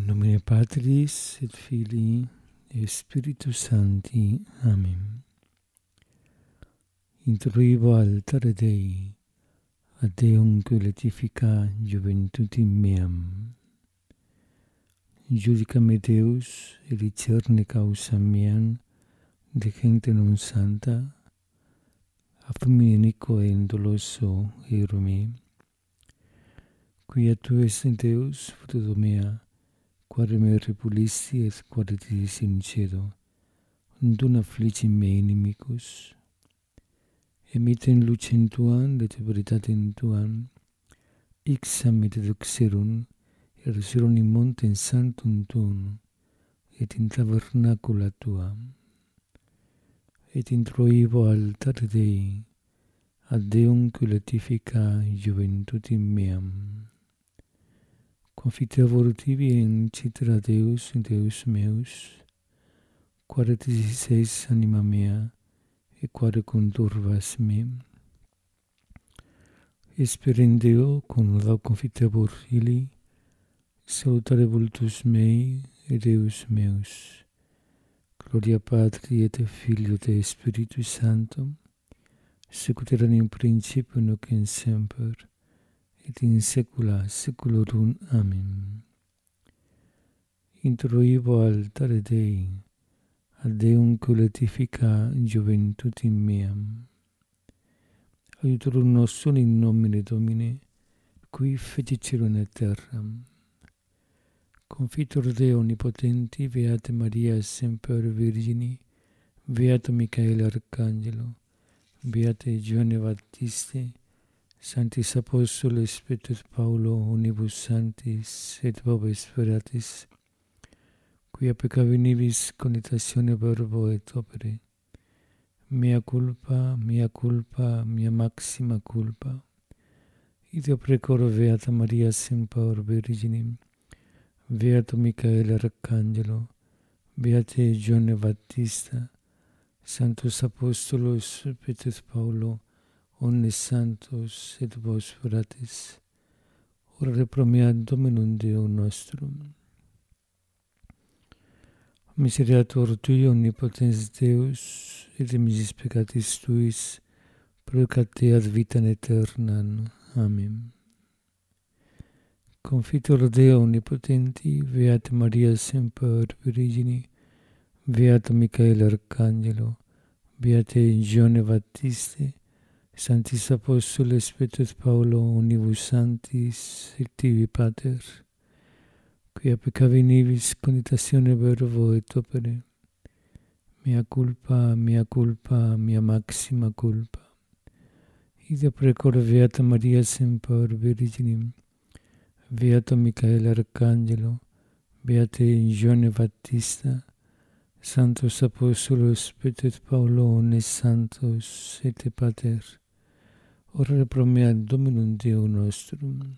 nomine Patris et Filii et Spiritus Sancti. Amen. Introibo altare Dei, ad Deum qui letifica juventutim meam. Judica me Deus, et discerne causam meam, de gente non santa, affumi iniquo e indoloso ero me. Quia tu es Deus, fruto mea, quare me repulisti et quare ti sincedo, non afflici me inimicus. Emiten lucem tuam, et veritatem tuam, ixam et duxerum, erserum in montem sanctum tuum, et in tabernacula tuam. Et introibo altare Dei, ad Deum qui letifica juventutim meam. Confiteavor tibi in citra Deus, Deus meus, quare diseis anima mea, et quare conturvas me. Esperem Deo, cum lau confiteavor Filii, salutare vultus mei et Deus meus. Gloria Patri et Filio et Spiritus Sancto, sicut erat in principio nunc in semper, et in saecula saeculorum. Amen. Introibo altare Dei, ad Deum qui letifica juventutim meam. Aiutorum nostrum in nomine Domini, qui feci caelum et terram. Confitor Deo omnipotenti, Beata Maria semper Virgini, Beato Michael Arcangelo, Beate Ioanne Baptiste, Sanctis Apostoles Petrus Paulo, unibus sanctis et vobis speratis, quia peccavinibus cogitatione verbo et opere, mea culpa, mia maxima culpa. Ideo precoro Beata Maria semper Virginim, Beato Michael Arcangelo, Beate Ioanne Baptista, Sanctus Apostolos Petrus Paulo, omnes santos et vos fratres, ora pro mea Dominum Deum nostrum. Miseriator Tui, omnipotens Deus, et de misis peccatis Tuis, producat te ad vitam aeternam. Amen. Confitor Deo omnipotenti, Beata Maria semper Virgini, Beato Michael Arcangelo, Beate Ioanne Baptiste, Sanctis Apostoles Petrus Paulo, unibus sanctis et tibi Pater, quia peccavinibus cogitatione verbo et opere, mea culpa, mia maxima culpa. Ideo precoro Beata Maria semper Virginim, Beato Michael Arcangelo, Beate Ioanne Baptista, Sanctus Apostolos Petrus Paulo, omnes santos et Pater, ora pro mea Dominum Deum nostrum.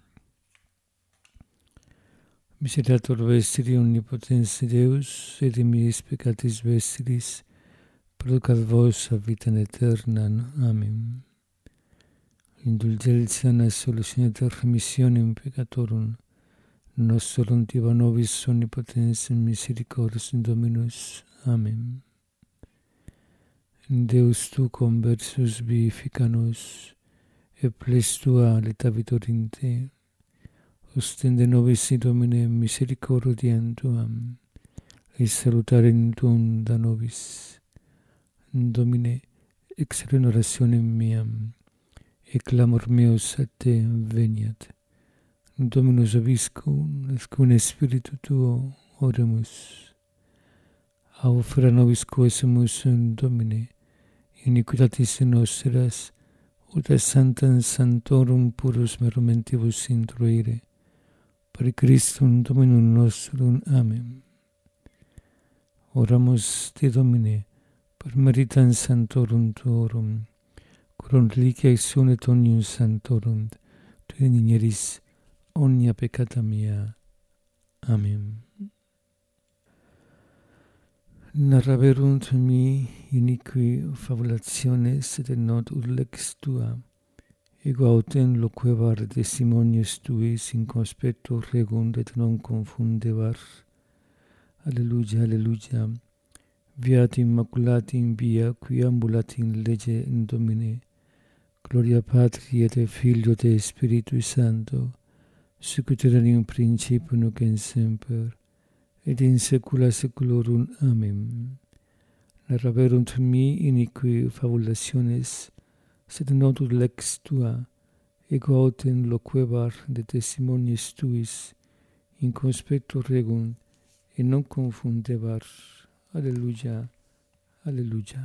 Miseriator vestri omnipotens Deus, et de misis peccatis vestris, producat vos a vitam aeternam. Amen. Indulgentia et solutione et remissionem peccatorum nostrum tiba nobis omnipotens misericors Dominus. Amen. Deus tu conversus vivifica nos, et ples tua letavitur in te. Ostende nobis Domine misericordiam tuam, et salutarem tuum da nobis. Domine, exercere orationem meam, et clamor meus a te veniat. Dominus vobiscum, et cum Spiritu tuo oremus. Aufera nobis quesumus Domine, iniquitatis nostras, ut a sanctam sanctorum purus merumentibus introire, per Christum Dominum nostrum. Amen. Oramus te Domine, per meritam sanctorum tuorum, curum reliquiae sunet omnium sanctorum, tu inieris omnia peccata mea. Amen. Narraverunt mi iniqui fabulationes et not ut lex tua, ego autem loquevar testimonies tuis in conspecto regum et non confundebar. Alleluia, alleluia. Beati Immaculatim via, qui ambulat in lege in Domine. Gloria Patri et Filio et Spiritui Sancto, sic ut erat in principio nunc et semper, et in saecula saeculorum. Amen. Narraverunt mi iniqui fabulationes, sed notus lex tua, ego autem loquebar de testimonies tuis, in conspecto regum, et non confundebar. Alleluia, alleluia.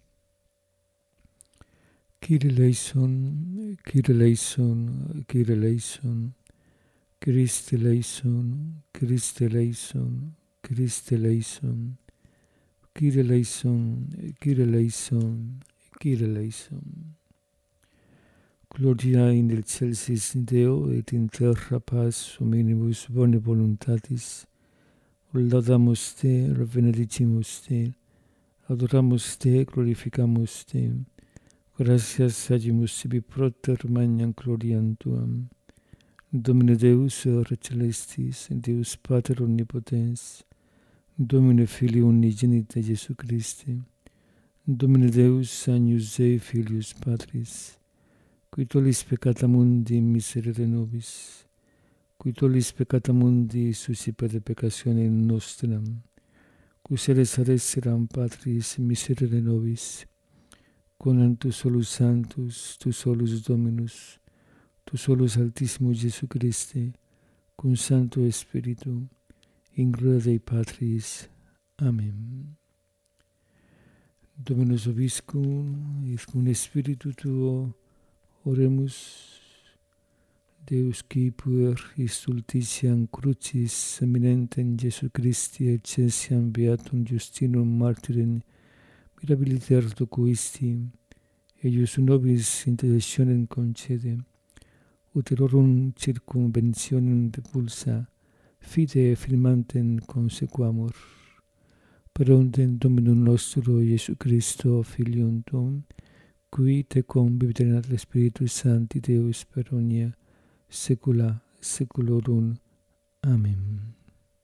Kyrie eleison, Kyrie eleison, Kyrie eleison, Christe eleison, Christe eleison, Christe eleison, Kyrie eleison, Kyrie eleison, Kyrie eleison. Gloria in excelsis Deo et in terra paz hominibus bone voluntatis. Laudamus te, benedicimus te, adoramus te, glorificamus te. Gratias agimus tibi proter magnam gloriam tuam. Domine Deus ora celestis, Deus Pater omnipotens, Domine Filii unigenite Iesu Christi, Domine Deus agnus Dei Filius Patris, qui tollis peccata mundi miserere nobis, qui tollis peccata mundi suscipere peccatione nostram, qui seres ad esseram Patris miserere nobis, conant tu solus Sanctus, tu solus Dominus, tu solus Altissimus Iesu Christe, cum Sancto Spiritu, in gloria Dei Patris. Amen. Dominus vobiscum, et cum Spiritu tuo, oremus. Deus qui puer stultitiam crucis eminentem Iesu Christi excessiam beatum Justinum martyrem mirabiliter docuisti, eius nobis intercessionem concede, ut errorum circumventionem repulsa, fide firmantem consequamur. Per ontem Dominum nostro Iesu Christo, Filium tuum, qui tecum viviterat Spiritus Sancti Deus per omnia saecula saeculorum. Amén.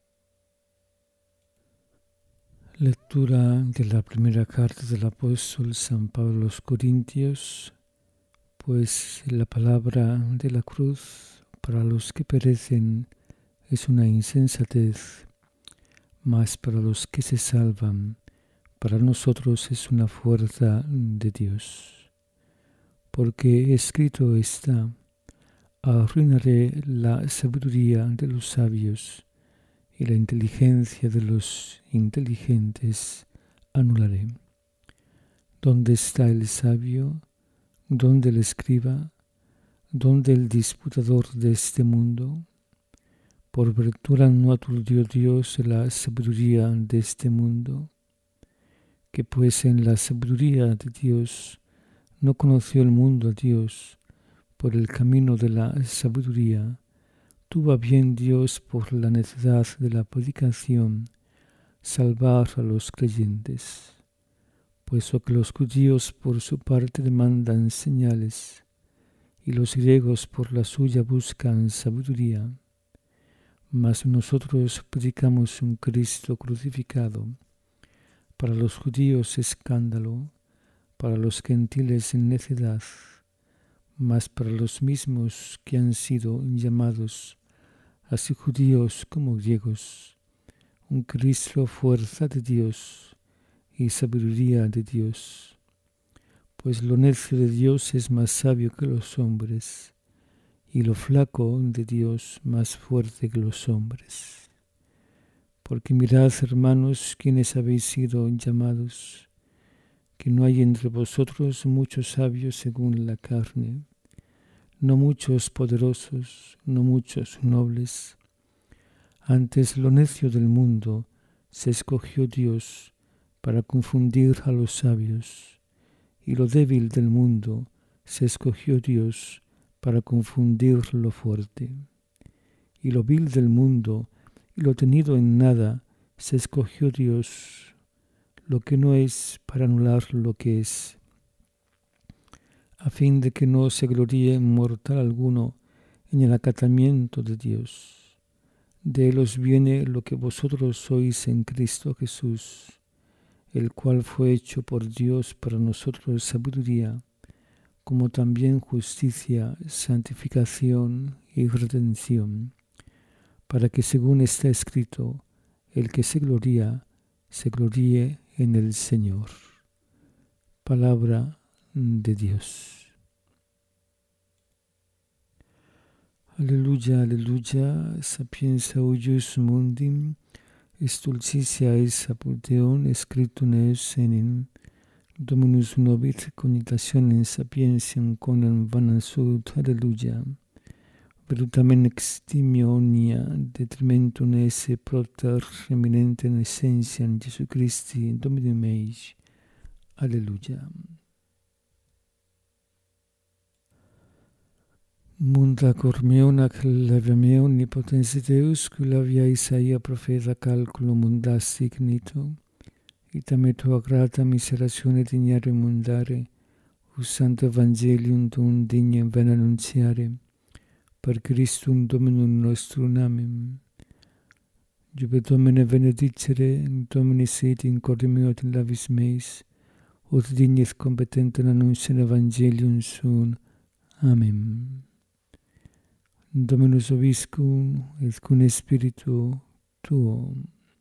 Lectura de la primera carta del apóstol San Pablo a los Corintios. Pues la palabra de la cruz para los que perecen es una insensatez, mas para los que se salvan, para nosotros es una fuerza de Dios. Porque escrito está: arruinaré la sabiduría de los sabios y la inteligencia de los inteligentes anularé. ¿Dónde está el sabio? ¿Dónde el escriba? ¿Dónde el disputador de este mundo? Por ventura no aturdió Dios la sabiduría de este mundo, que pues en la sabiduría de Dios no conoció el mundo a Dios. Por el camino de la sabiduría, tuvo a bien Dios por la necedad de la predicación salvar a los creyentes, puesto que los judíos por su parte demandan señales, y los griegos por la suya buscan sabiduría. Mas nosotros predicamos un Cristo crucificado, para los judíos escándalo, para los gentiles necedad, mas para los mismos que han sido llamados, así judíos como griegos, un Cristo fuerza de Dios y sabiduría de Dios. Pues lo necio de Dios es más sabio que los hombres, y lo flaco de Dios más fuerte que los hombres. Porque mirad, hermanos, quienes habéis sido llamados, que no hay entre vosotros muchos sabios según la carne, no muchos poderosos, no muchos nobles. Antes lo necio del mundo se escogió Dios para confundir a los sabios, y lo débil del mundo se escogió Dios para confundir lo fuerte. Y lo vil del mundo y lo tenido en nada se escogió Dios, lo que no es para anular lo que es, a fin de que no se gloríe mortal alguno en el acatamiento de Dios. De él os viene lo que vosotros sois en Cristo Jesús, el cual fue hecho por Dios para nosotros sabiduría, como también justicia, santificación y redención, para que según está escrito, el que se gloríe en el Señor. Palabra de Dios. Aleluya, aleluya, sapienza huius mundi, stultitia es apud Deum scriptum eus enim, Dominus novit cognitationem sapientiam conam vanam sunt, aleluya. Veritamen extimio omnia detrimentum esse propter eminentem essentiam Jesu Christi Domini mei. Aleluya. Munda cor meum ac levia meum nipotens Deus, cula via Isaia profeta calculo munda signito, itam et tua grata miseratione dignare mundare, usante evangelium tuum dignam ven annuntiare, per Christum Dominum nostrum. Amen. Jube Domine benedicere, Domine sit in corde meo et in labis meis, ut dignis competentem annunciare evangelium suum. Amen. Dominus vobiscum, et cum spiritu tuo.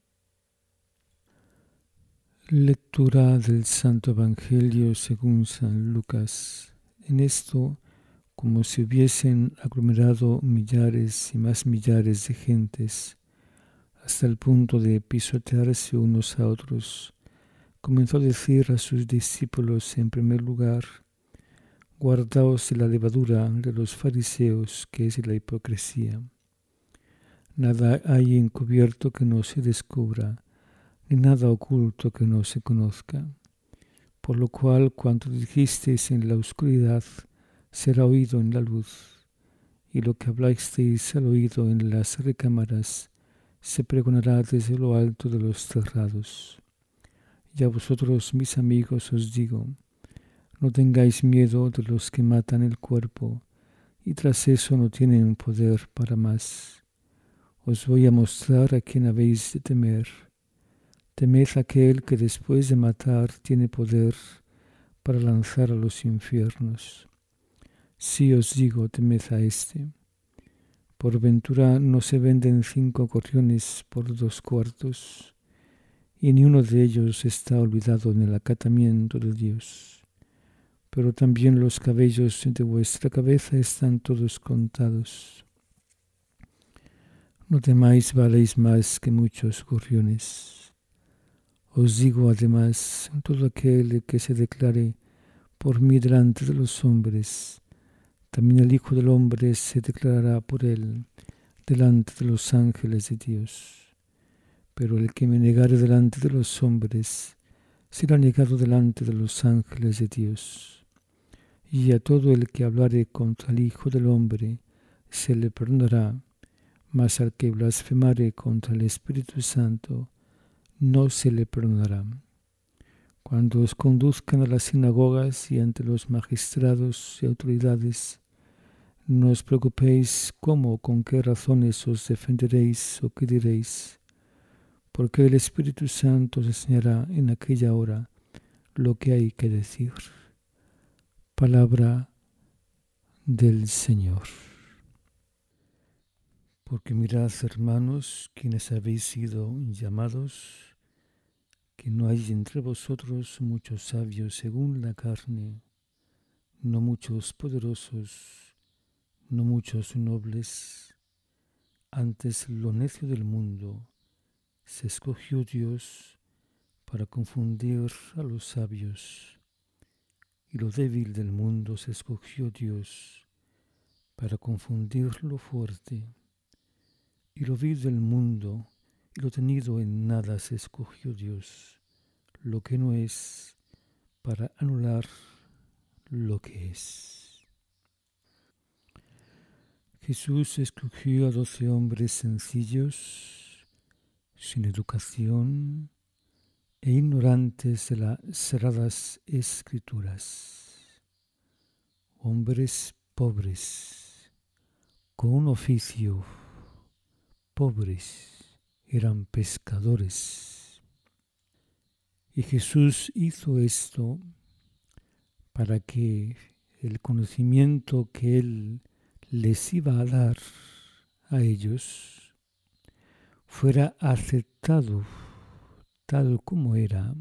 Lectura del Santo Evangelio según San Lucas. En esto, como si hubiesen aglomerado millares y más millares de gentes, hasta el punto de pisotearse unos a otros, comenzó a decir a sus discípulos en primer lugar: guardaos de la levadura de los fariseos, que es la hipocresía. Nada hay encubierto que no se descubra, ni nada oculto que no se conozca. Por lo cual, cuanto dijisteis en la oscuridad, será oído en la luz, y lo que hablasteis al oído en las recámaras, se pregonará desde lo alto de los terrados. Y a vosotros, mis amigos, os digo: no tengáis miedo de los que matan el cuerpo, y tras eso no tienen poder para más. Os voy a mostrar a quién habéis de temer. Temed a aquel que después de matar tiene poder para lanzar a los infiernos. Sí os digo, temed a éste. Por ventura no se venden 5 gorriones por 2 cuartos, y ni uno de ellos está olvidado en el acatamiento de Dios. Pero también los cabellos de vuestra cabeza están todos contados. No temáis, valéis más que muchos gorriones. Os digo además, todo aquel que se declare por mí delante de los hombres, también el Hijo del Hombre se declarará por él delante de los ángeles de Dios. Pero el que me negare delante de los hombres, será negado delante de los ángeles de Dios. Y a todo el que hablare contra el Hijo del Hombre, se le perdonará, mas al que blasfemare contra el Espíritu Santo, no se le perdonará. Cuando os conduzcan a las sinagogas y ante los magistrados y autoridades, no os preocupéis cómo o con qué razones os defenderéis o qué diréis, porque el Espíritu Santo os enseñará en aquella hora lo que hay que decir. Palabra del Señor. Porque mirad, hermanos, quienes habéis sido llamados, que no hay entre vosotros muchos sabios según la carne, no muchos poderosos, no muchos nobles. Antes lo necio del mundo se escogió Dios para confundir a los sabios, y lo débil del mundo se escogió Dios para confundir lo fuerte, y lo vil del mundo y lo tenido en nada se escogió Dios, lo que no es, para anular lo que es. Jesús escogió a 12 hombres sencillos, sin educación e ignorantes de las sagradas Escrituras. hombres pobres, con un oficio, pobres, eran pescadores. Y Jesús hizo esto para que el conocimiento que Él les iba a dar a ellos fuera aceptado tal como era,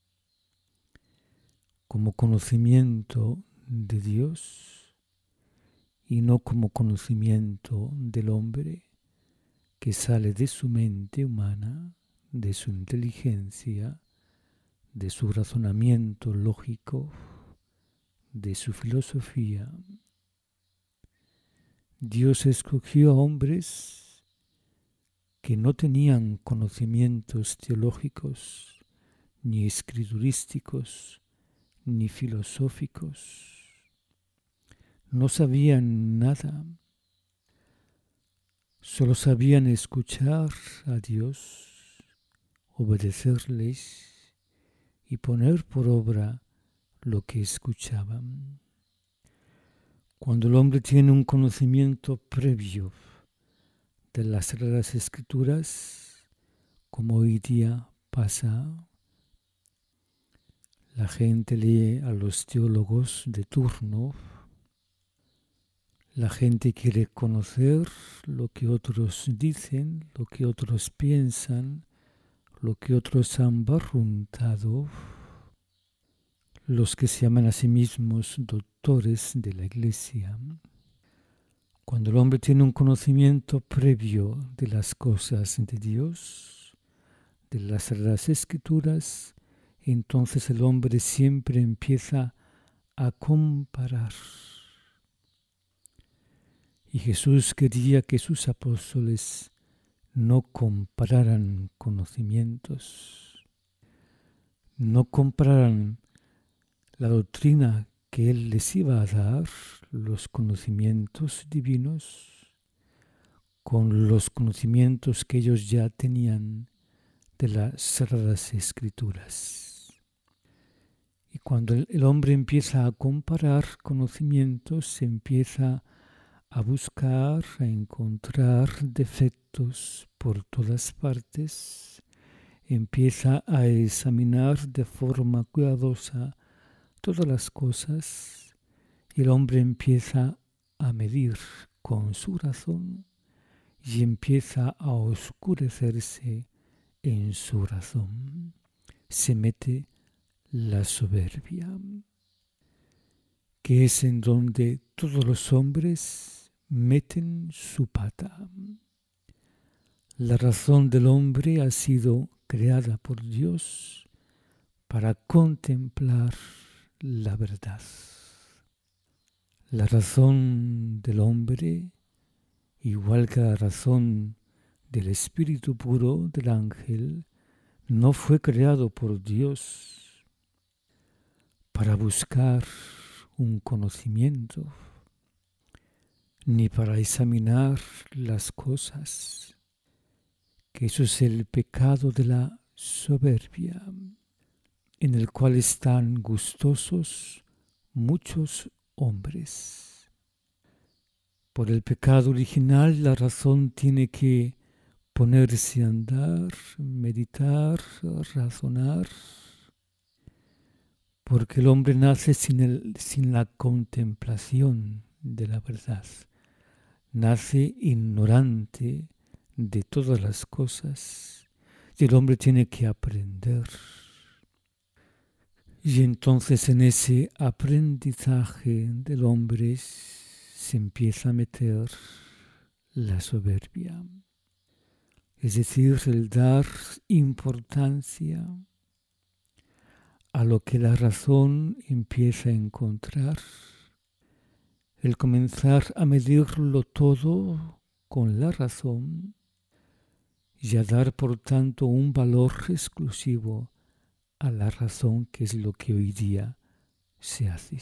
como conocimiento de Dios y no como conocimiento del hombre que sale de su mente humana, de su inteligencia, de su razonamiento lógico, de su filosofía. Dios escogió a hombres que no tenían conocimientos teológicos, ni escriturísticos, ni filosóficos. No sabían nada, solo sabían escuchar a Dios, obedecerles y poner por obra lo que escuchaban. Cuando el hombre tiene un conocimiento previo de las Sagradas Escrituras, como hoy día pasa, la gente lee a los teólogos de turno, la gente quiere conocer lo que otros dicen, lo que otros piensan, lo que otros han barruntado, los que se llaman a sí mismos doctores de la Iglesia. Cuando el hombre tiene un conocimiento previo de las cosas de Dios, de las Sagradas Escrituras, entonces el hombre siempre empieza a comparar. Y Jesús quería que sus apóstoles no compararan conocimientos, no compararan la doctrina que Él les iba a dar, los conocimientos divinos, con los conocimientos que ellos ya tenían de las Sagradas Escrituras. Y cuando el hombre empieza a comparar conocimientos, se empieza a buscar, a encontrar defectos por todas partes, empieza a examinar de forma cuidadosa todas las cosas y el hombre empieza a medir con su razón y empieza a oscurecerse en su razón. Se mete la soberbia, que es en donde todos los hombres meten su pata. La razón del hombre ha sido creada por Dios para contemplar la verdad. La razón del hombre, igual que la razón del espíritu puro del ángel, no fue creado por Dios para buscar un conocimiento, ni para examinar las cosas, que eso es el pecado de la soberbia, en el cual están gustosos muchos hombres. Por el pecado original, la razón tiene que ponerse a andar, meditar, razonar, porque el hombre nace sin la contemplación de la verdad. Nace ignorante de todas las cosas y el hombre tiene que aprender. Y entonces en ese aprendizaje del hombre se empieza a meter la soberbia. Es decir, el dar importancia a lo que la razón empieza a encontrar, el comenzar a medirlo todo con la razón y a dar por tanto un valor exclusivo a la razón, que es lo que hoy día se hace.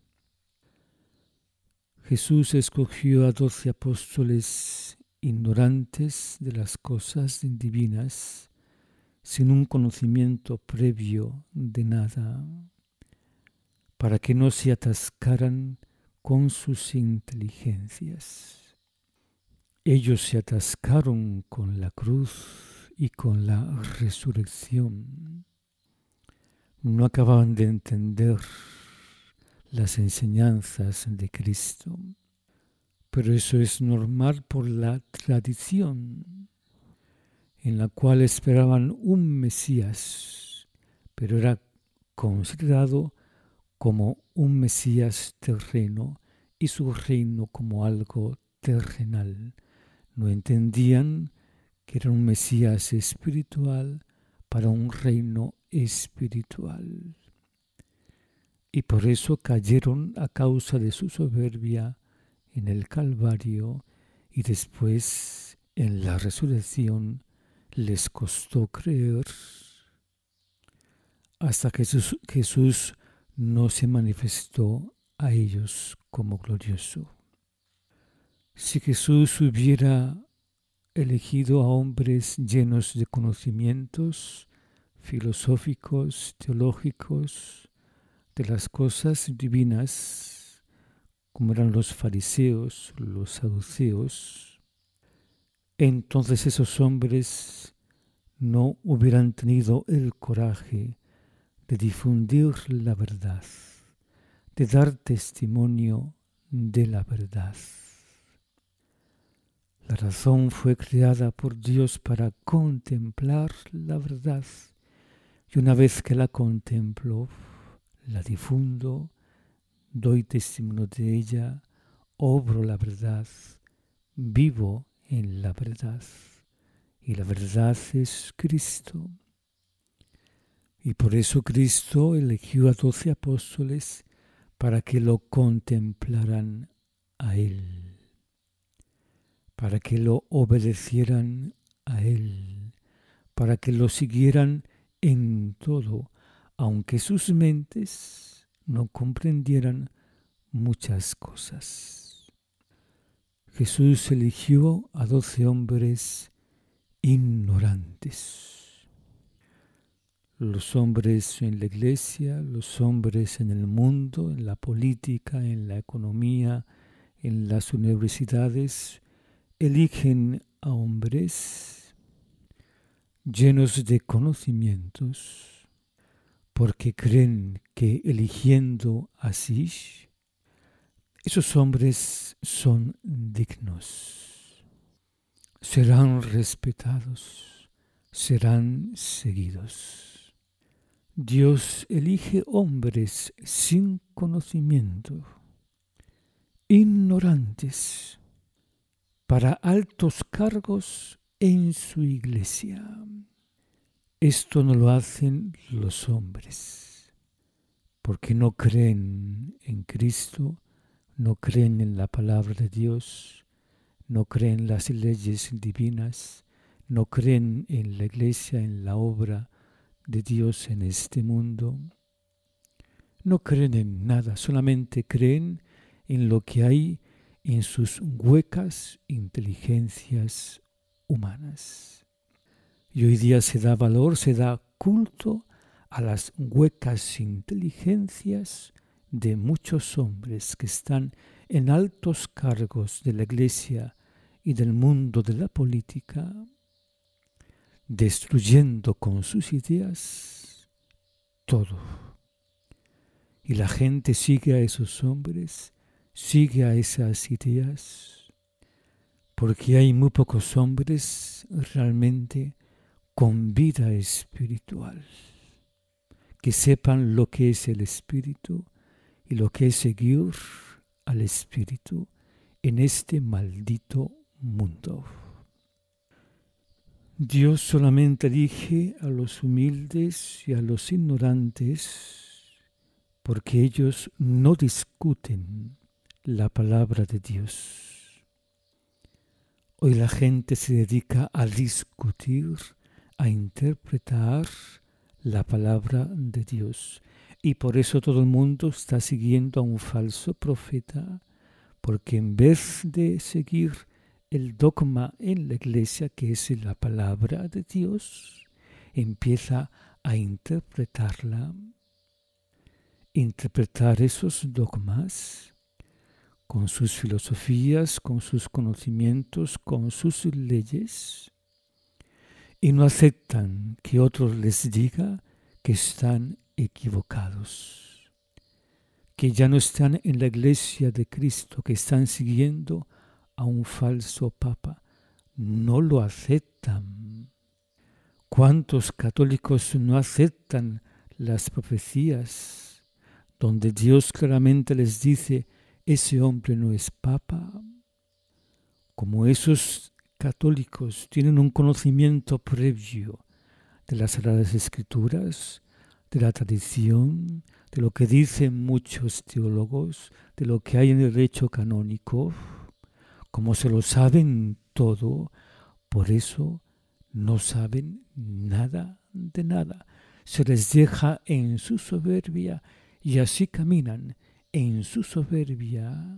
Jesús escogió a 12 apóstoles ignorantes de las cosas divinas, sin un conocimiento previo de nada, para que no se atascaran con sus inteligencias. Ellos se atascaron con la cruz y con la resurrección. No acababan de entender las enseñanzas de Cristo. Pero eso es normal por la tradición, en la cual esperaban un Mesías, pero era considerado como un Mesías terreno y su reino como algo terrenal. No entendían que era un Mesías espiritual para un reino espiritual. Y por eso cayeron a causa de su soberbia en el Calvario y después en la resurrección les costó creer hasta que Jesús no se manifestó a ellos como glorioso. Si Jesús hubiera elegido a hombres llenos de conocimientos filosóficos, teológicos, de las cosas divinas, como eran los fariseos, los saduceos, entonces esos hombres no hubieran tenido el coraje de difundir la verdad, de dar testimonio de la verdad. La razón fue creada por Dios para contemplar la verdad, y una vez que la contemplo, la difundo, doy testimonio de ella, obro la verdad, vivo en la verdad. Y la verdad es Cristo. Y por eso Cristo eligió a 12 apóstoles para que lo contemplaran a Él, para que lo obedecieran a Él, para que lo siguieran en todo, aunque sus mentes no comprendieran muchas cosas. Jesús eligió a 12 hombres ignorantes. Los hombres en la iglesia, los hombres en el mundo, en la política, en la economía, en las universidades, eligen a hombres llenos de conocimientos porque creen que eligiendo así, esos hombres son dignos, serán respetados, serán seguidos. Dios elige hombres sin conocimiento, ignorantes, para altos cargos en su iglesia. Esto no lo hacen los hombres, porque no creen en Cristo, no creen en la palabra de Dios, no creen en las leyes divinas, no creen en la iglesia, en la obra de Dios en este mundo. No creen en nada, solamente creen en lo que hay en sus huecas inteligencias humanas. Y hoy día se da valor, se da culto a las huecas inteligencias de muchos hombres que están en altos cargos de la iglesia y del mundo de la política, destruyendo con sus ideas todo. Y la gente sigue a esos hombres, sigue a esas ideas, porque hay muy pocos hombres realmente con vida espiritual, que sepan lo que es el Espíritu y lo que es seguir al Espíritu en este maldito mundo. Dios solamente elige a los humildes y a los ignorantes porque ellos no discuten la palabra de Dios. Hoy la gente se dedica a discutir, a interpretar la palabra de Dios. Y por eso todo el mundo está siguiendo a un falso profeta, porque en vez de seguir el dogma en la iglesia, que es la palabra de Dios, empieza a interpretar esos dogmas con sus filosofías, con sus conocimientos, con sus leyes, y no aceptan que otros les diga que están equivocados, que ya no están en la iglesia de Cristo, que están siguiendo a un falso papa. No lo aceptan. ¿Cuántos católicos no aceptan las profecías donde Dios claramente les dice: ese hombre no es papa? Como esos católicos tienen un conocimiento previo de las Sagradas Escrituras, de la tradición, de lo que dicen muchos teólogos, de lo que hay en el derecho canónico, como se lo saben todo, por eso no saben nada de nada. Se les deja en su soberbia y así caminan en su soberbia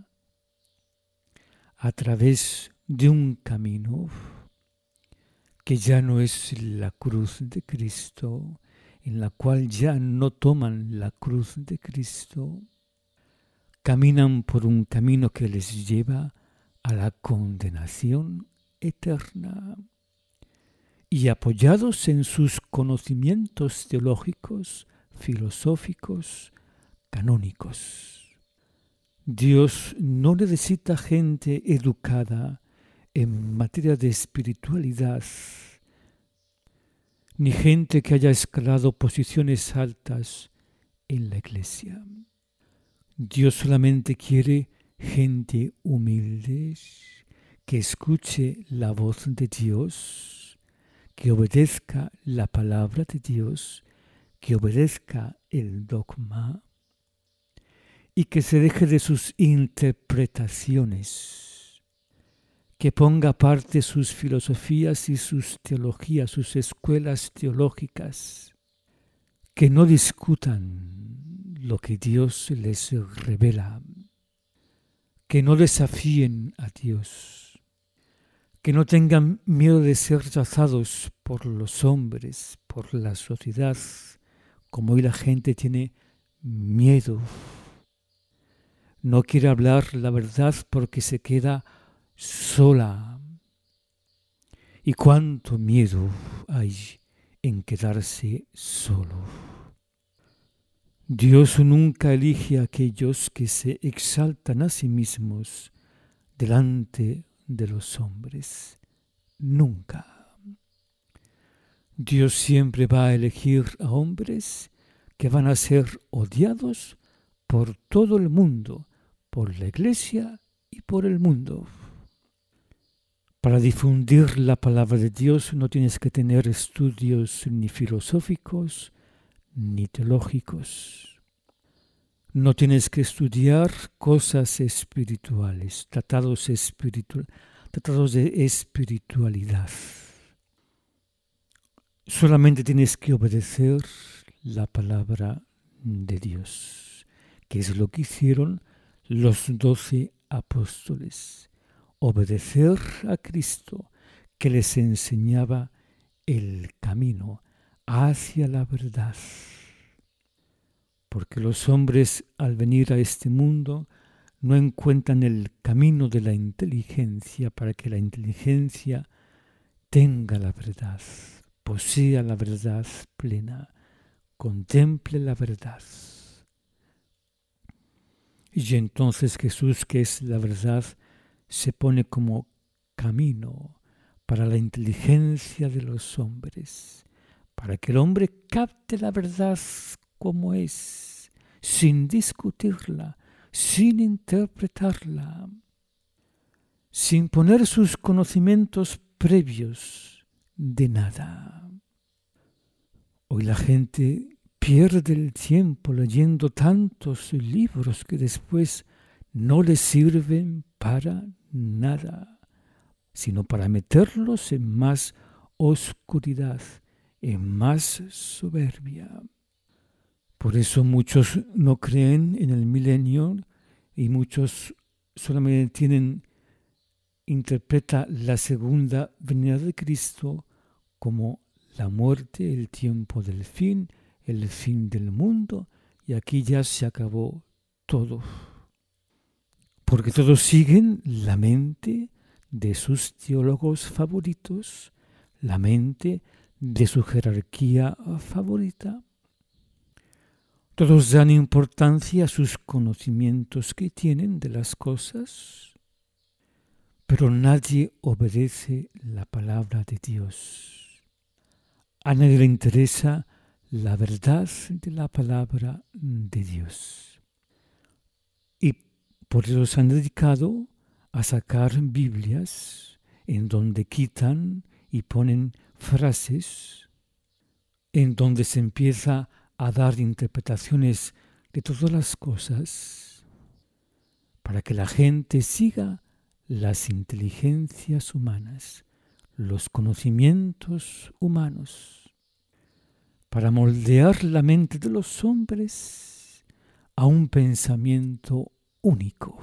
a través de un camino que ya no es la cruz de Cristo, en la cual ya no toman la cruz de Cristo. Caminan por un camino que les lleva a la condenación eterna. Y apoyados en sus conocimientos teológicos, filosóficos, canónicos. Dios no necesita gente educada en materia de espiritualidad, ni gente que haya escalado posiciones altas en la iglesia. Dios solamente quiere gente humilde, que escuche la voz de Dios, que obedezca la palabra de Dios, que obedezca el dogma y que se deje de sus interpretaciones, que ponga aparte sus filosofías y sus teologías, sus escuelas teológicas, que no discutan lo que Dios les revela, que no desafíen a Dios, que no tengan miedo de ser rechazados por los hombres, por la sociedad, como hoy la gente tiene miedo. No quiere hablar la verdad porque se queda sola. ¿Y cuánto miedo hay en quedarse solo? Dios nunca elige a aquellos que se exaltan a sí mismos delante de los hombres. Nunca. Dios siempre va a elegir a hombres que van a ser odiados por todo el mundo, por la iglesia y por el mundo. Para difundir la palabra de Dios no tienes que tener estudios ni filosóficos ni teológicos. No tienes que estudiar cosas espirituales, tratados de espiritualidad. Solamente tienes que obedecer la palabra de Dios, que es lo que hicieron los 12 apóstoles. Obedecer a Cristo, que les enseñaba el camino hacia la verdad. Porque los hombres, al venir a este mundo, no encuentran el camino de la inteligencia para que la inteligencia tenga la verdad, posea la verdad plena, contemple la verdad. Y entonces Jesús, que es la verdad, se pone como camino para la inteligencia de los hombres, para que el hombre capte la verdad como es, sin discutirla, sin interpretarla, sin poner sus conocimientos previos de nada. Hoy la gente pierde el tiempo leyendo tantos libros que después no les sirven para nada, sino para meterlos en más oscuridad, en más soberbia. Por eso muchos no creen en el milenio y muchos solamente interpreta la segunda venida de Cristo como la muerte, el tiempo del fin, el fin del mundo, y aquí ya se acabó todo. porque todos siguen la mente de sus teólogos favoritos, la mente de su jerarquía favorita. Todos dan importancia a sus conocimientos que tienen de las cosas, pero nadie obedece la palabra de Dios. A nadie le interesa la verdad de la palabra de Dios. Y por eso se han dedicado a sacar Biblias en donde quitan y ponen frases, en donde se empieza a dar interpretaciones de todas las cosas, para que la gente siga las inteligencias humanas, los conocimientos humanos, para moldear la mente de los hombres a un pensamiento único.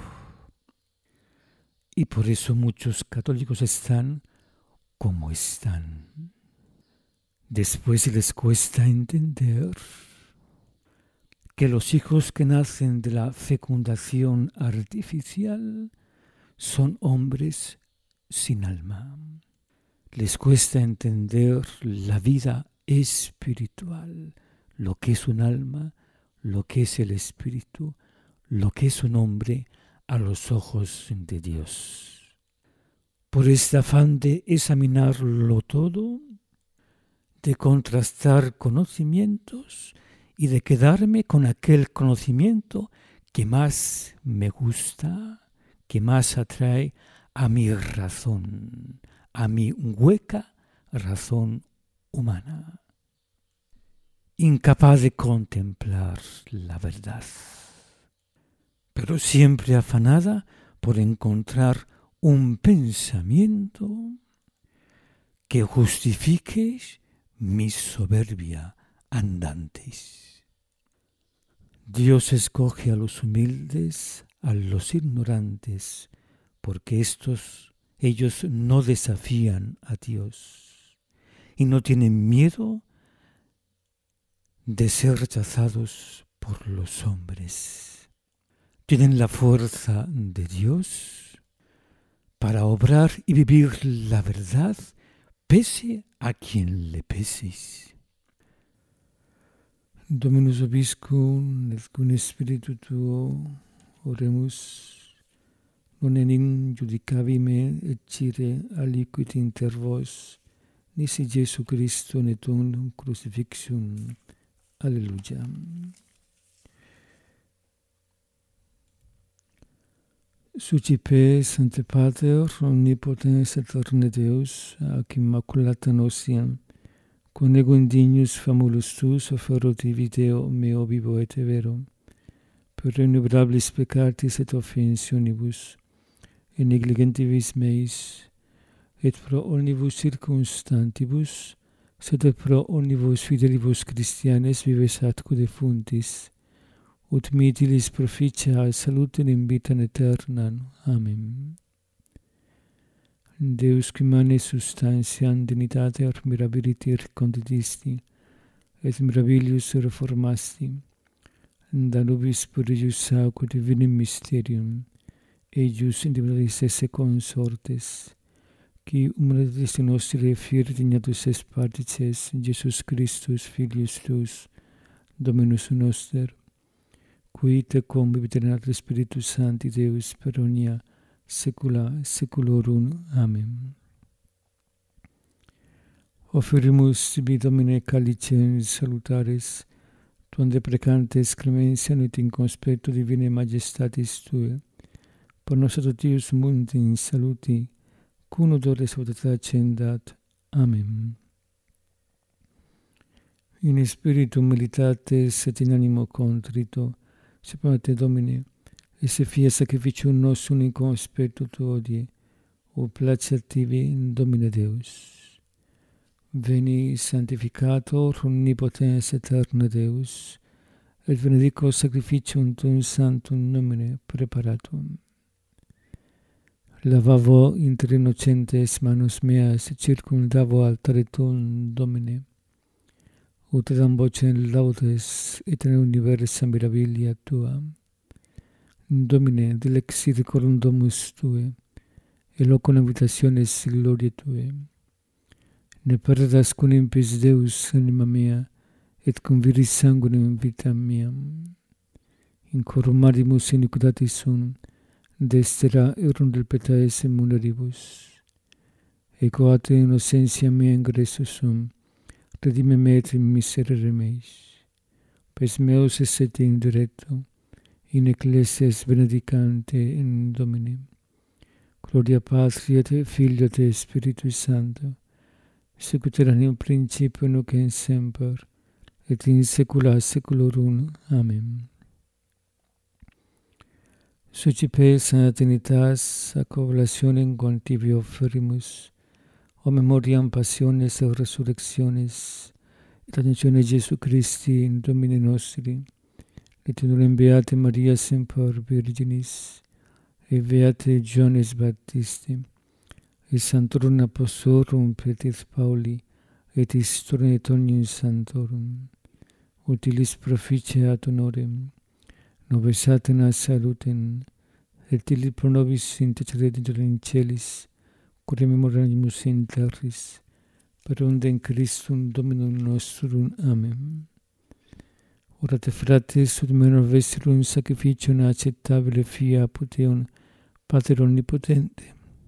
Y por eso muchos católicos están como están. Después les cuesta entender que los hijos que nacen de la fecundación artificial son hombres sin alma. Les cuesta entender la vida espiritual, lo que es un alma, lo que es el espíritu, lo que es un hombre a los ojos de Dios. Por este afán de examinarlo todo, de contrastar conocimientos y de quedarme con aquel conocimiento que más me gusta, que más atrae a mi razón, a mi hueca razón humana, incapaz de contemplar la verdad, pero siempre afanada por encontrar un pensamiento que justifique mi soberbia andantes. Dios escoge a los humildes, a los ignorantes, porque ellos no desafían a Dios y no tienen miedo de ser rechazados por los hombres. Tienen la fuerza de Dios para obrar y vivir la verdad pese a quien le peses. Dominus vobiscum, et cum spiritu tuo, oremus, non enim judicabime eccire aliquid inter vos, nisi Jesu Christo netum crucifixium. Alleluia. Sucipe, Sancte Pater, omnipotens aeterne Deus, ac immaculata notiam, con ego indignus famulus tuus offeroti Deo meo vivo et vero, per innumerabilis peccatis et offensionibus, et negligentibus meis, et pro omnibus circumstantibus, sed et pro omnibus fidelibus Christianes vives atque defuntis, ut mitilis proficia salutem in vitam aeternam. Amen. Deus qui mane substantiam dignitate mirabiliter condidisti, et mirabilius reformasti, da nobis prodigius aqua divinum mysterium, eius indemnatis esse consortes, qui humanitatis nostri fieri dignatus est partices, Jesus Christus, Filius Tuus, Dominus noster, qui tecum vivit Spiritus Sancti Deus per omnia saecula saeculorum. Amen. Offerimus tibi, Domine, calicem salutaris, tuam deprecantes clementia et in conspectu divinae majestatis Tuae, per nos totius mundi in saluti, cum odore salutate accendat. Amen. In spiritu militates et in animo contrito, seppam te, Domine, et se fie sacrificium nostrum in conspectu tuo odie, o placer tibi, Domine Deus. Veni sanctificator omnipotens aeterne Deus, et benedico sacrificium tuum sanctum nomine preparatum. Lavavo inter innocentes manus meas, et circumdavo altare tuum, Domine, ut dam vocem laudes et in universa mirabilia Tua. Domine, dilexit corum domus Tue, e locum habitationis gloriae Tuae. Ne perdas cum impis Deus anima mea, et cum viris sanguinem vitam meam. In corrumaриmus iniquitatis sum, destera erundel petaes mundaribus. Equate innocentia mea ingressus sum, redime me et miserere meis. Pes meus esset in diretto, in ecclesias benedicante in Domine. Gloria Patri et Filio et Spiritui Sancto, sicut erat in principio nunc et semper, et in saecula saeculorum. Amen. Sucipe Sancta Trinitas, ac oblationem quam tibi offerimus, o memoriam passiones et resurrectionis, et ascensione Jesu Christi in Domine nostri, et in beate Maria semper Virginis, et beate Johannes Baptisti, et sanctorum apostolorum Petris Pauli, et istorum et omnium sanctorum, utilis proficiat honorem, nobis Athena salutem, et illi pro nobis intercedere in celis, cura memoramus in terris, per undem Christum Dominum nostrum. Amen. Orate fratres, ut meno vestrum sacrificium acceptabile fia puteum Pater Omnipotente.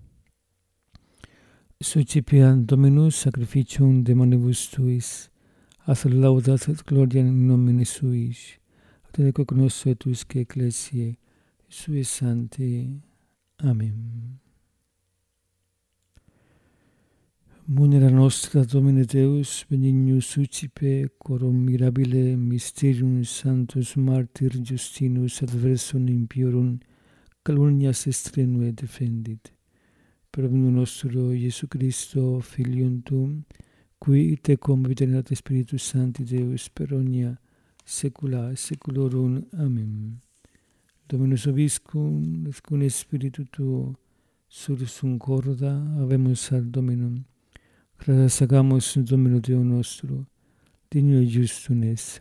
Sucipiam Dominus sacrificium de manibus Tuis, ad laudat et gloria in nomine Suis, et cognosce Tuisque ecclesiae Sui Sancti. Amen. Munera nostra Domine Deus, benignus sucipe, corum mirabile mysterium sanctus martyr Justinus adversum impiorum calumnias extrenue defendit. Per omnium nostro Iesu Christo, Filium Tuum, qui tecum vitanerat Spiritus Sancti Deus per omnia saecula saeculorum. Amen. Dominus vobiscum, et cum Spiritu Tuo, sursum corda, habemus ad Dominum. Gratias agamus Domino Deo nostro, digno et justum es.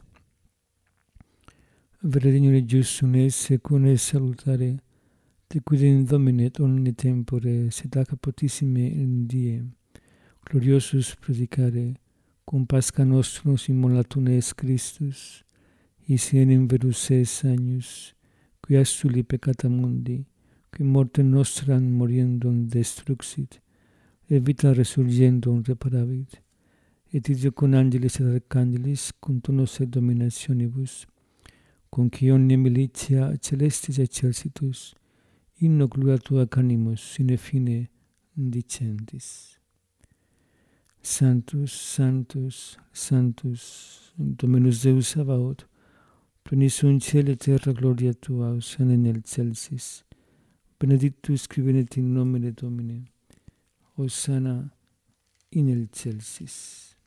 Vere digno et justum es, et cum es salutare, te quidem Domine et omni tempore, sed ac potissime in die, gloriosus predicare, cum Pascha nostrum immolatum es Christus, is enim verus es agnus, qui astuli peccata mundi, qui mortem nostram moriendum destruxit, et vita resurgendum reparavit, et ideo con angelis et archangelis, cum tunos et dominationibus, cum qui omnia militia celestis exercitus, inno gloria ac animus sine fine dicentis. Sanctus, Sanctus, Sanctus, Dominus Deus Sabaoth, plenis sunt ciel et terra gloria Tua, hosanna in excelsis. Benedictus qui venit in nomine Domini, hosanna in excelsis.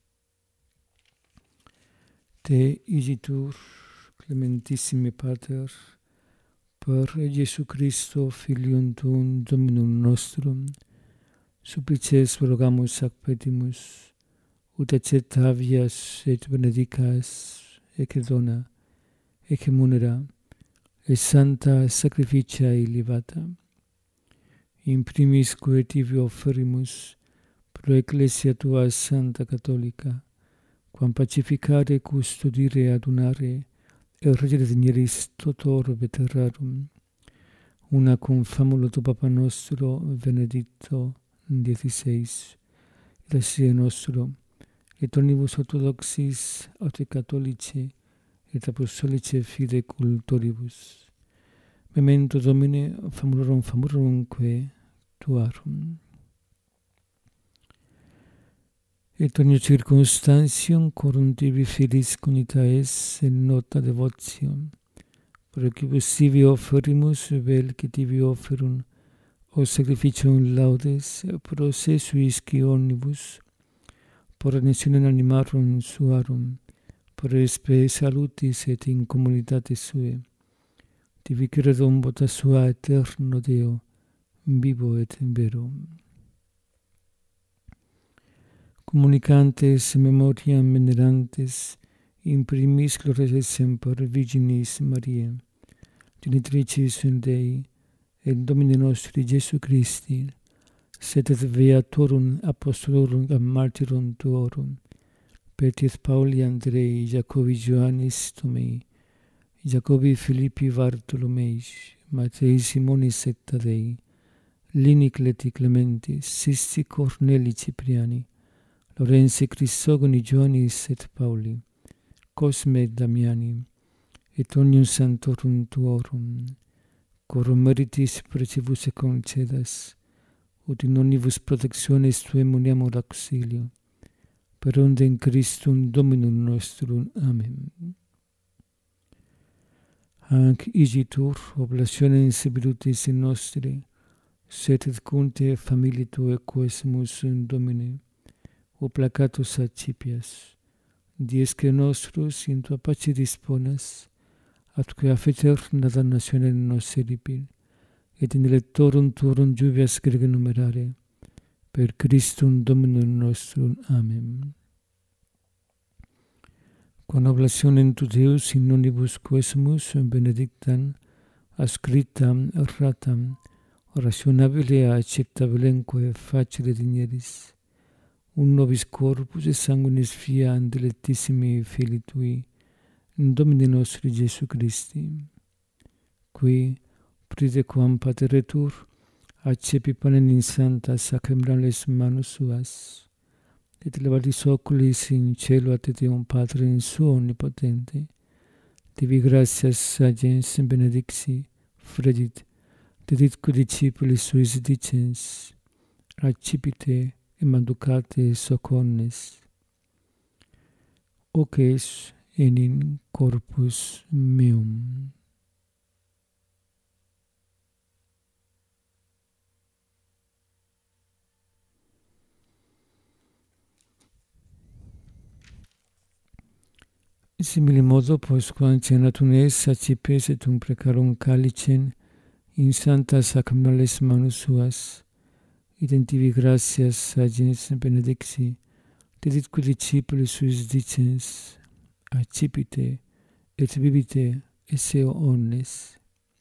Te igitur, clementissime Pater, per Iesu Christo, Filium Tuum, Dominum nostrum, supplices rogamus ac petimus, ut acceptavias et benedicas, ecce dona, ecce munera, et santa sacrificia illibata. In primis quae tibi offerimus, pro Ecclesia Tua Santa Catholica, quam pacificare, custodire, adunare, et regere digneris totor veterarum, una cum famulo tu Papa nostro Benedicto XVI, et ecclesia nostro, et omnibus orthodoxis, aut catholici, et apostolici fide cultoribus. Memento Domine famulorumque Tuarum. Et ogni circumstantium corum tibi filis conita es in nota devotium, pro quibus tibi offerimus vel que tibi offerum, o sacrificium laudes, pro se suisci omnibus, por redentionem animarum suarum, por spe salutis et in communitatis sue, tibi credum vota sua eterno Deo, vivo et vero. Communicantes memoriam venerantes, in primis glorias semper Virginis Mariae, genitricis Dei, et Domini nostri Jesu Christi, sed et Beatorum Apostolorum et Martyrum tuorum, Petris Pauli Andrei, Jacobi Ioannis Tomei, Jacobi Philippi Bartolomeis, Mattei Simonis et Tadei, Lini Cleti Clementis, Sisti Corneli Cipriani, Lorenzi Chrysogoni Ioannis et Pauli, Cosme et Damiani, et omnium sanctorum tuorum, corum meritis precibus et concedas, ut in omnibus protectionis tuae muniamur auxilio, per onde in Christum Dominum nostrum. Amen. Hanc igitur oblationes virtutis in nostri, sed et cunte familie tuae quesimus in Domine, o placatus accipias, diesque nostrus in tua pace disponas, atque afeter nada natione nos eripil, et in electorum tuorum jubias grege numerare, per Christum Dominum nostrum. Amen. Con oblationem tu Deus in nonibus quesimus benedictam, ascriptam erratam, rationabile acceptabilemque facile digneris, un nobis corpus et sanguinis fiat dilectissimi Filii Tui, Domini nostri Jesu Christi, qui pridequam pateretur accepi panem in santa sacramentales manus suas, et levatis oculis in cielo ad Deum Patrem suo omnipotente, divi gratias sagens benedicti, fregit, deditque discipulis suis dicens, accipite et manducate socornes, hoc es in corpus meum. Simili modo, postquam cenatum es, accipes et precarum calicem in santa sacramentales manus suas, identivi gratias sagens benedicti, deditque discipulis suis dicens, accipite et bibite esse omnes.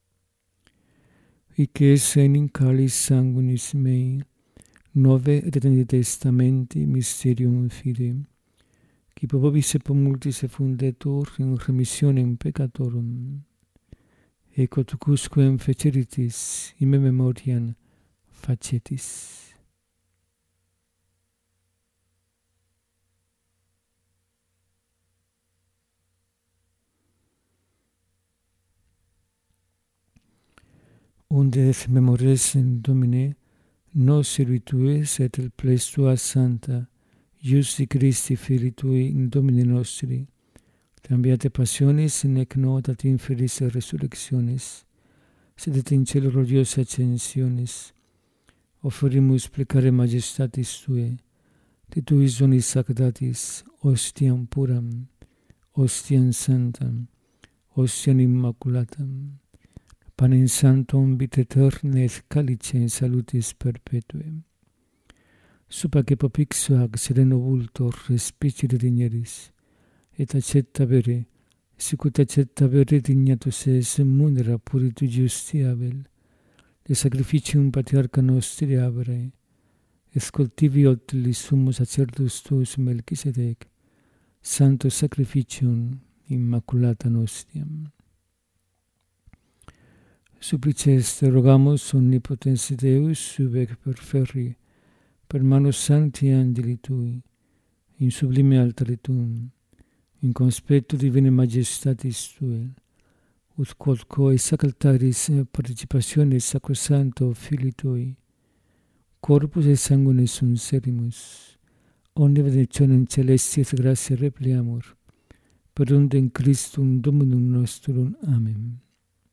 Hic es in calis sanguinis mei, nove et eterni testamenti mysterium fide, qui pro vobis et pro multis effundetur in remissionem peccatorum, ecco tucusquem feceritis in me memoriam facetis. Unde et memores in Domine, nos servitues et el ples tua santa, Iusti Christi Filii Tui in Domini nostri, cambiate passionis nec nod ad infelis resurrectionis, sed et in cielo gloriosa ascensionis, offerimus plecare majestatis Tue, de Tuis donis sacratatis, ostiam puram, ostiam santam, ostiam immaculatam, panem sanctum vitae aeternae et calicem salutis perpetuae. Supaque popixuac sereno vultor respicere digneris, et acceptabere, sicut acceptabere dignatus es munera puritu justiabel, de sacrificium patriarcha nostri Abrae, et cultivi otilis summus sacerdus tuus Melchisedec, santo sacrificium immaculata nostiam. Supplices te rogamus omnipotens Deus subec perferri, per manus sancti angeli Tui, in sublime altare Tuum, in conspectu divine majestatis Tue, ut quodquo sacraltaris participationis sacrosancto Filii Tui, corpus et sanguinis sunt serimus, omnia benedictionem celesti et gratia repliamur, per unde in Christum Dominum nostrum. Amen.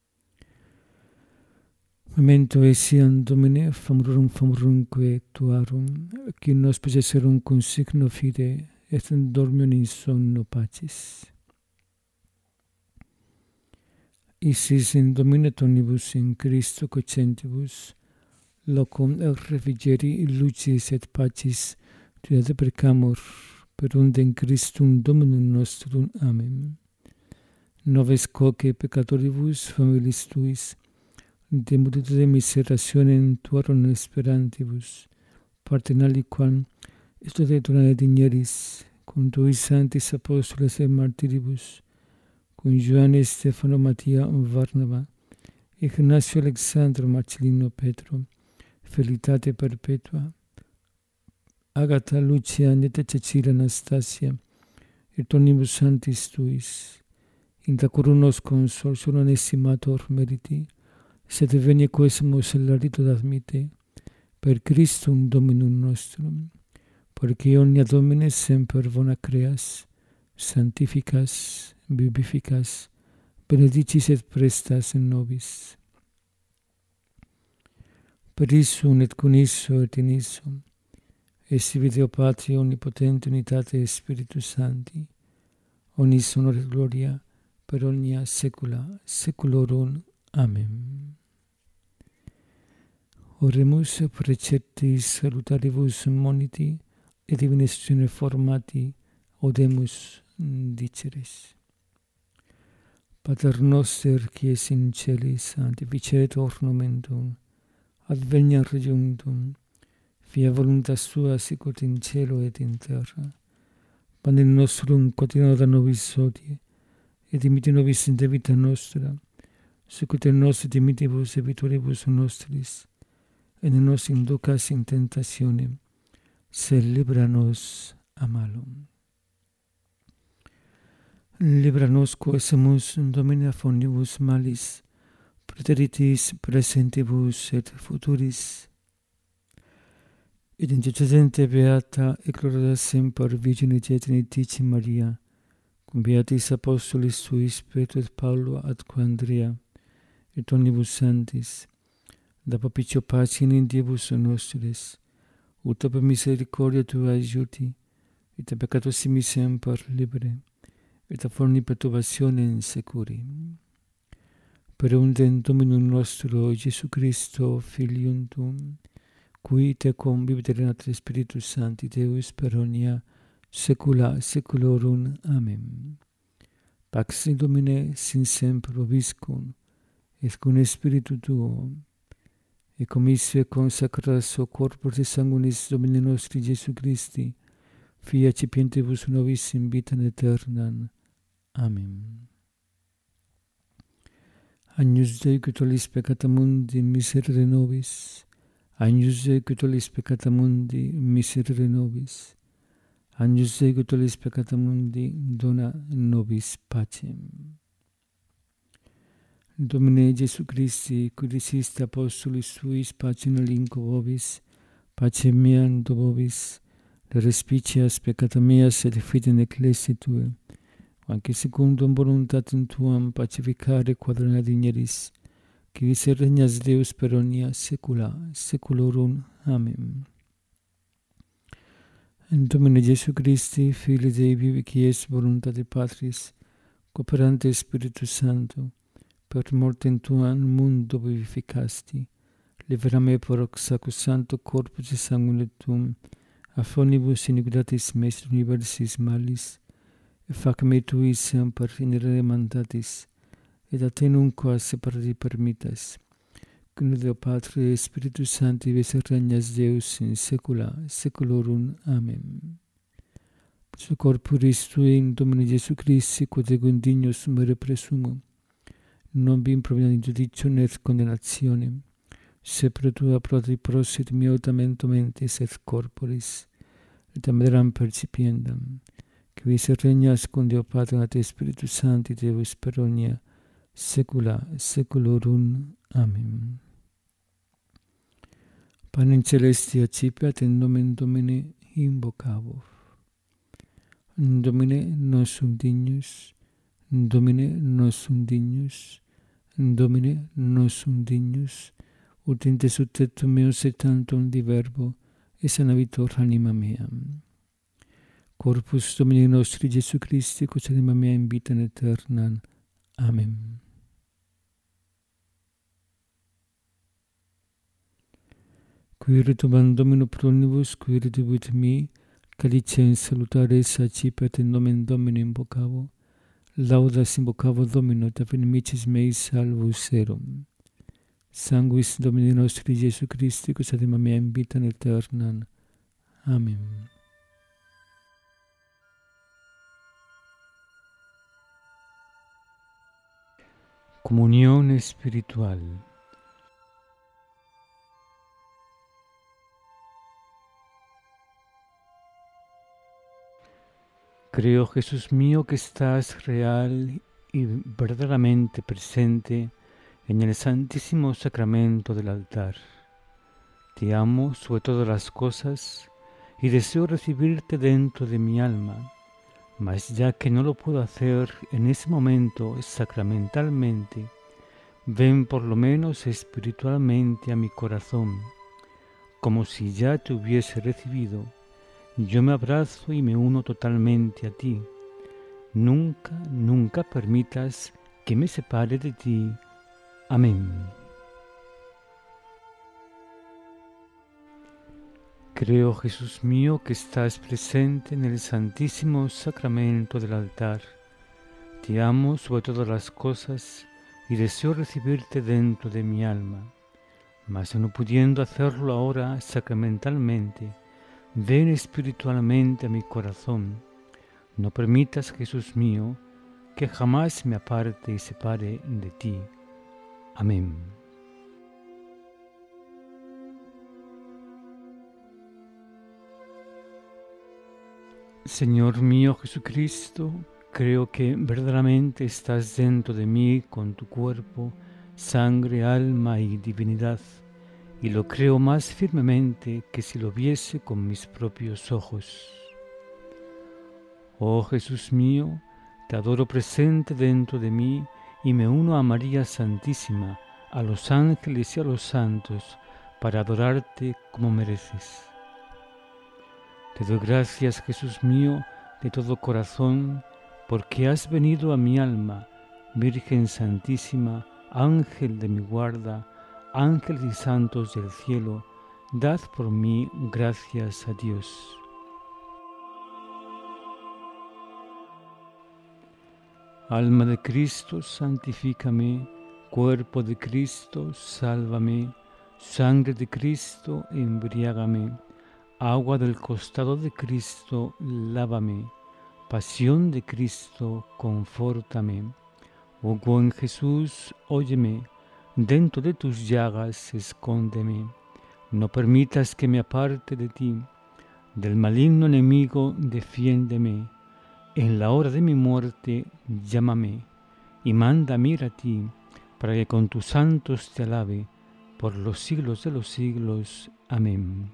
Memento etiam Domine, famurumque Tuarum, qui nos possesserum cum signo fide, et dormium in somno pacis. Isis in Domine omnibus in Christo cocentibus, locum refrigeri lucis et pacis Tui deprecamur, per unde in Christum Dominum nostrum. Amen. Noves coque peccatoribus familis tuis, de multitude miserationem tuarum esperantibus, partem aliquam studentura digneris, cum tuis sanctis apostoles et martiribus, cum Ioanne Stefano Mattia Varnava, Ignacio Alexandro Marcellino Petro, Felicitate perpetua, Agata Lucia Neta Cecilia Anastasia, et omnibus sanctis tuis, intra curunos consortium estimator meriti, sed venie quesumus celerito admite, per Christum Dominum nostrum, porque omnia Domine semper bona creas, sanctificas, vivificas, benedicis et prestas in nobis. Per issum et con isso et in issum, esti Deo Patria omnipotente unitate Spiritus Sancti, omnis honor et gloria per omnia saecula saeculorum. Amen. Oremus preceptis salutaribus moniti et divinatione formati odemus diceres. Pater noster qui es in celis, sanctificetur nomen tuum, adveniat regnum tuum, fiat voluntas tua sicut in cielo et in terra. Panem nostrum quotidianum da nobis hodie, et dimitte nobis debita nostra, sicut et nos dimittivus debitoribus nostris, et ne nos inducas in tentationem, sed libera nos a malo. Libera nos quesumus Domine ab omnibus malis, praeteritis presentibus et futuris, et intercedente beata et gloriosa semper Virginitate Trinitate Maria, cum beatis apostolis tuis Petro et Paulo atque Andrea, et omnibus sanctis, da propicio patiem in Diebus nostris, ut per misericordia tua aiuti, et a peccatosimi semper libere, et a forni perturbationem securi. Per undem Dominum nostro Iesu Christo, Filium tuum, qui tecum vivit et regnat Spiritus Sancti Deus per omnia saecula saeculorum. Amen. Pax Domine sin semper vobiscum, et cum Spiritu tuo, et commissio et consecratio corporis et sanguinis Domini nostri Iesu Christi, Fia cipientibus nobis in vitam aeternam. Amen. Agnus Dei qui tollis peccata mundi, miserere nobis. Agnus Dei qui tollis peccata mundi, miserere nobis. Agnus Dei qui tollis peccata mundi, dona nobis pacem. Domine Iesu Christi, qui diciste apostolis tuis, pacem alinquo vobis, pacem meam do vobis, le respicias peccata meas et fidem ecclesiae tuae, anque secundum voluntatem tuam pacificare quadrana digneris, qui vis regnas Deus per omnia saecula saeculorum. Amen. In Domine Iesu Christi, Filii Dei vivi, qui est voluntate Patris, cooperante Spiritus Sancto, per mortem tuam mundo vivificasti, libera me per sacrosancto corpus et sanguine tuum, a omnibus iniquitatis meis universis malis, et fac me tui semper in re mandatis, et a te nunquam separati permittas, cum Deo Patre et Spiritus Sancti vis regnas Deus in saecula saeculorum. Amen. Su corporis tui in Domine Iesu Christi, quod ego dignus mere presumo, non vi improveniat in judicio et condenationem, sed pro tua proti prosit meo tamento mentis et corporis, et ameram percipiendam, qui vis regnas cum Deo Patre et Spiritus Sancti Deus per omnia saecula saeculorum. Amen. Panem celesti accipiat in nomen Domini invocavo. Domine non sum dignus, Domine non sum dignus, Domine non sum dignus, ut in te subtectum meum se tantum di verbo, et sanavitor anima mea. Corpus Domini nostri Iesu Christi, quod anima mea in vitam aeternam. Amen. Qui retumam Domino pro omnibus, qui retribuit mi, calicem salutares accipiat in nomen Domini invocavo, Laudas invocavo Domino, et avenimittis meis salvus erum. Sanguis Domini nostri Iesu Christi, quos adema mea in vitam aeternam. Amen. Comunión espiritual. Creo, Jesús mío, que estás real y verdaderamente presente en el santísimo sacramento del altar. Te amo sobre todas las cosas y deseo recibirte dentro de mi alma, mas ya que no lo puedo hacer en ese momento sacramentalmente, ven por lo menos espiritualmente a mi corazón, como si ya te hubiese recibido. Yo me abrazo y me uno totalmente a ti. Nunca, nunca permitas que me separe de ti. Amén. Creo, Jesús mío, que estás presente en el santísimo sacramento del altar. Te amo sobre todas las cosas y deseo recibirte dentro de mi alma. Mas no pudiendo hacerlo ahora sacramentalmente, ven espiritualmente a mi corazón. No permitas, Jesús mío, que jamás me aparte y separe de ti. Amén. Señor mío Jesucristo, creo que verdaderamente estás dentro de mí con tu cuerpo, sangre, alma y divinidad, y lo creo más firmemente que si lo viese con mis propios ojos. Oh Jesús mío, te adoro presente dentro de mí y me uno a María Santísima, a los ángeles y a los santos, para adorarte como mereces. Te doy gracias, Jesús mío, de todo corazón, porque has venido a mi alma, Virgen Santísima, Ángel de mi guarda, ángeles y santos del cielo, dad por mí gracias a Dios. Alma de Cristo, santifícame, cuerpo de Cristo, sálvame, sangre de Cristo, embriágame, agua del costado de Cristo, lávame, pasión de Cristo, confórtame. Oh buen Jesús, óyeme, dentro de tus llagas escóndeme, no permitas que me aparte de ti, del maligno enemigo defiéndeme, en la hora de mi muerte llámame, y mándame ir a ti, para que con tus santos te alabe, por los siglos de los siglos. Amén.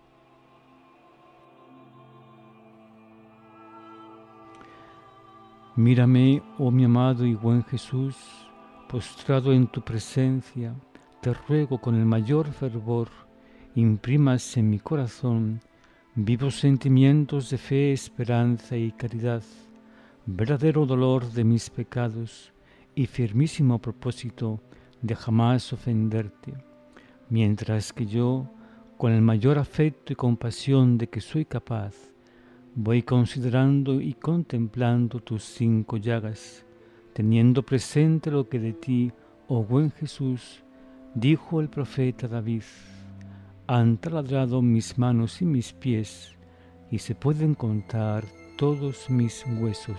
Mírame, oh mi amado y buen Jesús, postrado en tu presencia, te ruego con el mayor fervor, imprimas en mi corazón vivos sentimientos de fe, esperanza y caridad, verdadero dolor de mis pecados y firmísimo propósito de jamás ofenderte, mientras que yo, con el mayor afecto y compasión de que soy capaz, voy considerando y contemplando tus 5 llagas, teniendo presente lo que de ti, oh buen Jesús, dijo el profeta David: han taladrado mis manos y mis pies, y se pueden contar todos mis huesos.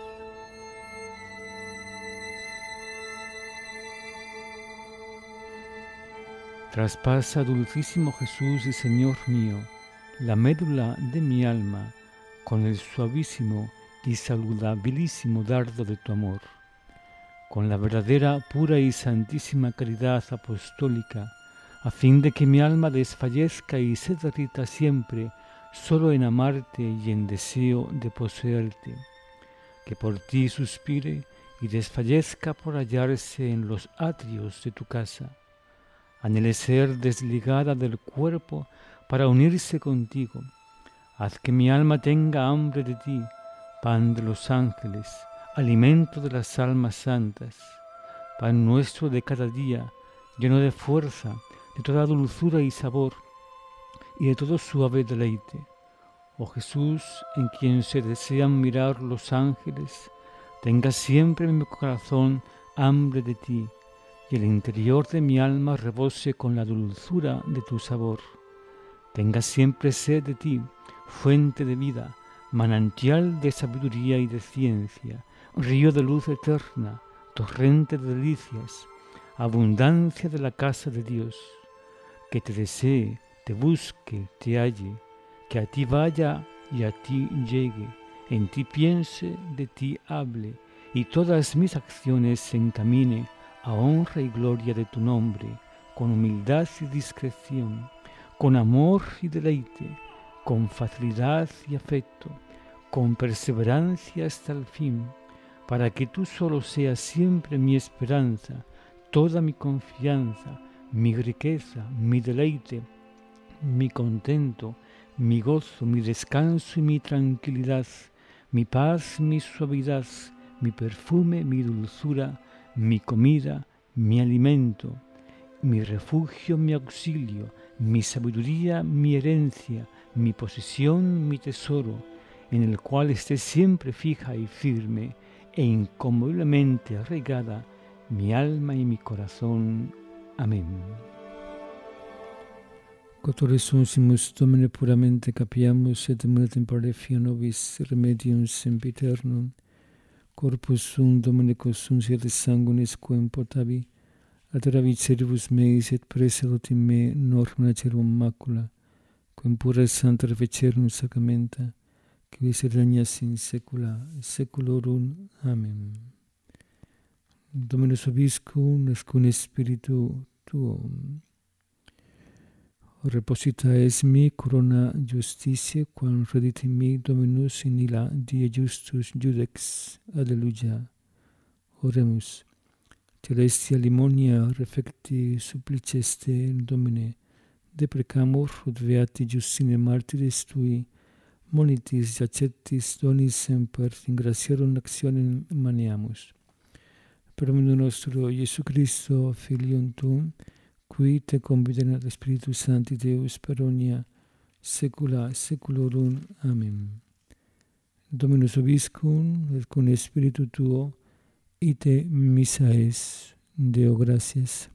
Traspasa, dulcísimo Jesús y Señor mío, la médula de mi alma, con el suavísimo y saludabilísimo dardo de tu amor, con la verdadera, pura y santísima caridad apostólica, a fin de que mi alma desfallezca y se derrita siempre solo en amarte y en deseo de poseerte, que por ti suspire y desfallezca por hallarse en los atrios de tu casa, anhele ser desligada del cuerpo para unirse contigo. Haz que mi alma tenga hambre de ti, pan de los ángeles, alimento de las almas santas, pan nuestro de cada día, lleno de fuerza, de toda dulzura y sabor, y de todo suave deleite. Oh Jesús, en quien se desean mirar los ángeles, tenga siempre en mi corazón hambre de ti, y el interior de mi alma rebose con la dulzura de tu sabor. Tenga siempre sed de ti, fuente de vida, manantial de sabiduría y de ciencia, río de luz eterna, torrente de delicias, abundancia de la casa de Dios. Que te desee, te busque, te halle, que a ti vaya y a ti llegue, en ti piense, de ti hable, y todas mis acciones se encamine a honra y gloria de tu nombre, con humildad y discreción, con amor y deleite, con facilidad y afecto, con perseverancia hasta el fin, para que tú solo seas siempre mi esperanza, toda mi confianza, mi riqueza, mi deleite, mi contento, mi gozo, mi descanso y mi tranquilidad, mi paz, mi suavidad, mi perfume, mi dulzura, mi comida, mi alimento, mi refugio, mi auxilio, mi sabiduría, mi herencia, mi posesión, mi tesoro, en el cual esté siempre fija y firme e inconmoviblemente arraigada mi alma y mi corazón. Amén. Cotore sunsimus Domine puramente capiamus et muna tempore fia nobis remedium sempiternum, corpus sum Dominico sunsit sanguinis quem potavi, ad ravicedibus meis et preselut in me norma cerum macula, quem pura et santa revecerum sacramenta, quis regnas in saecula saeculorum. Amen. Dominus vobiscum, et cum spiritu tuum. Reposita es mi corona justitiae, quam redit in mi Dominus in illa die justus judex. Alleluia. Oremus. Celestia limonia refecti suppliceste Domine, deprecamur ut beati Justine martyris tui, monitis acceptis donis semper in gratiarum actionem maniamus. Per omnibus nostro Iesu Christo, Filium tuum, qui te conviderat Spiritus Sancti Deus per omnia saecula saeculorum. Amen. Dominus vobiscum, et cum spiritu tuo, ite missa es. Deo gratias.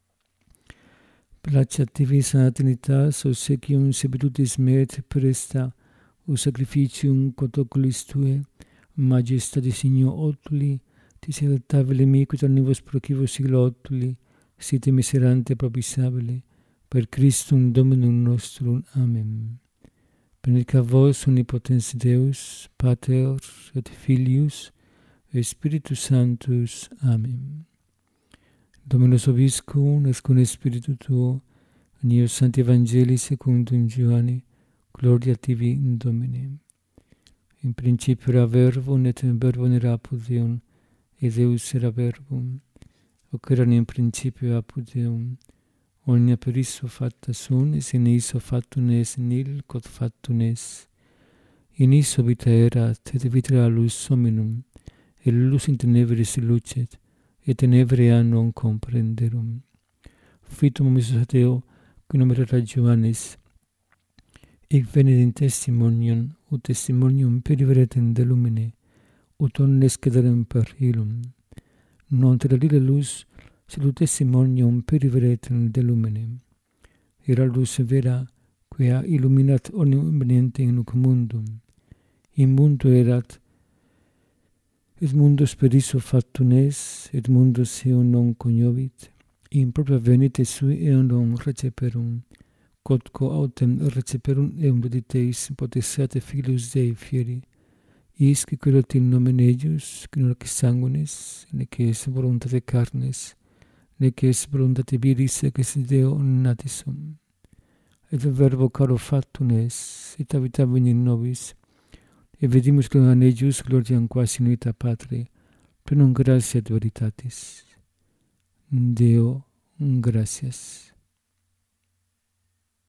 Placet tibi, Sancta Trinitas, obsequium servitutis me et presta, o sacrificium quod oculis tue, majestatis signo otuli, tis electabile mi, quid omnibus procivo siglo otuli, site miserante propisabile, per Christum Dominum nostrum. Amen. Benedicat vos omnipotens Deus, Pater et Filius, et Spiritus Sanctus. Amen. Dominus vobiscum, et cum spiritu tuo, in Sancti Evangelii secundum Ioanne, gloria tibi, Domine. In principio era Verbum, et Verbum era apud Deum, et Deus era Verbum. Hoc erat in principio apud Deum. Omnia per issue facta sunt, et in issue factum est nihil quod factum est. In issue vita erat, et vita era lux hominum, et lux in tenebris lucet, et tenebrea non comprenderum. Fitum hominis Deo, qui nomen era Johannes, hic venit in testimonium, ut testimonium periveretem de lumine, ut omnes cederem per illum. Non teralire lux, sed ut testimonium periveretem de lumine. Era lux vera, quia illuminat omnium venientem in hoc mundum. In mundo erat, et mundus per issue factum est, et mundus eum non cognovit. In propria venite sui eum non receperum, quodquo autem receperum eum rediteis potestate Filius Dei fieri, isque quellut in nomen eius, qui non est sanguinis, nec est voluntate carnes, nec est voluntate viris, ec est Deo natis sum. Et il Verbo caro factum est, et habitavit in nobis, et vedimus gloriam eius, gloriam quasi in vita Patri, plenum gratia et veritatis. Deo gratias.